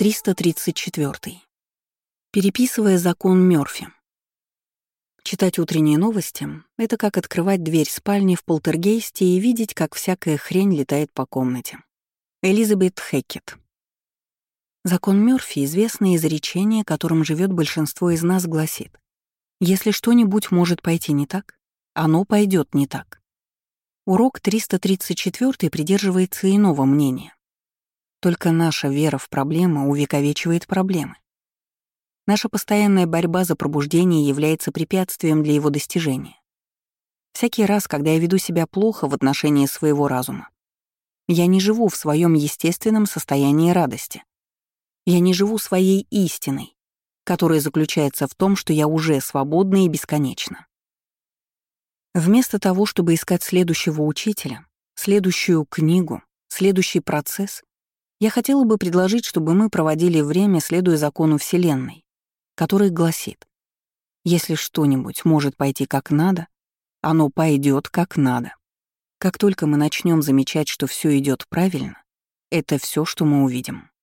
334. Переписывая закон Мёрфи. Читать утренние новости — это как открывать дверь спальни в полтергейсте и видеть, как всякая хрень летает по комнате. Элизабет Хэкет. Закон Мёрфи — известное изречение, которым живет большинство из нас, гласит: если что-нибудь может пойти не так, оно пойдет не так. Урок 334 придерживается иного мнения. Только наша вера в проблему увековечивает проблемы. Наша постоянная борьба за пробуждение является препятствием для его достижения. Всякий раз, когда я веду себя плохо в отношении своего разума, я не живу в своем естественном состоянии радости. Я не живу своей истиной, которая заключается в том, что я уже свободна и бесконечна. Вместо того, чтобы искать следующего учителя, следующую книгу, следующий процесс, я хотела бы предложить, чтобы мы проводили время, следуя закону Вселенной, который гласит: если что-нибудь может пойти как надо, оно пойдет как надо. Как только мы начнем замечать, что все идет правильно, это все, что мы увидим.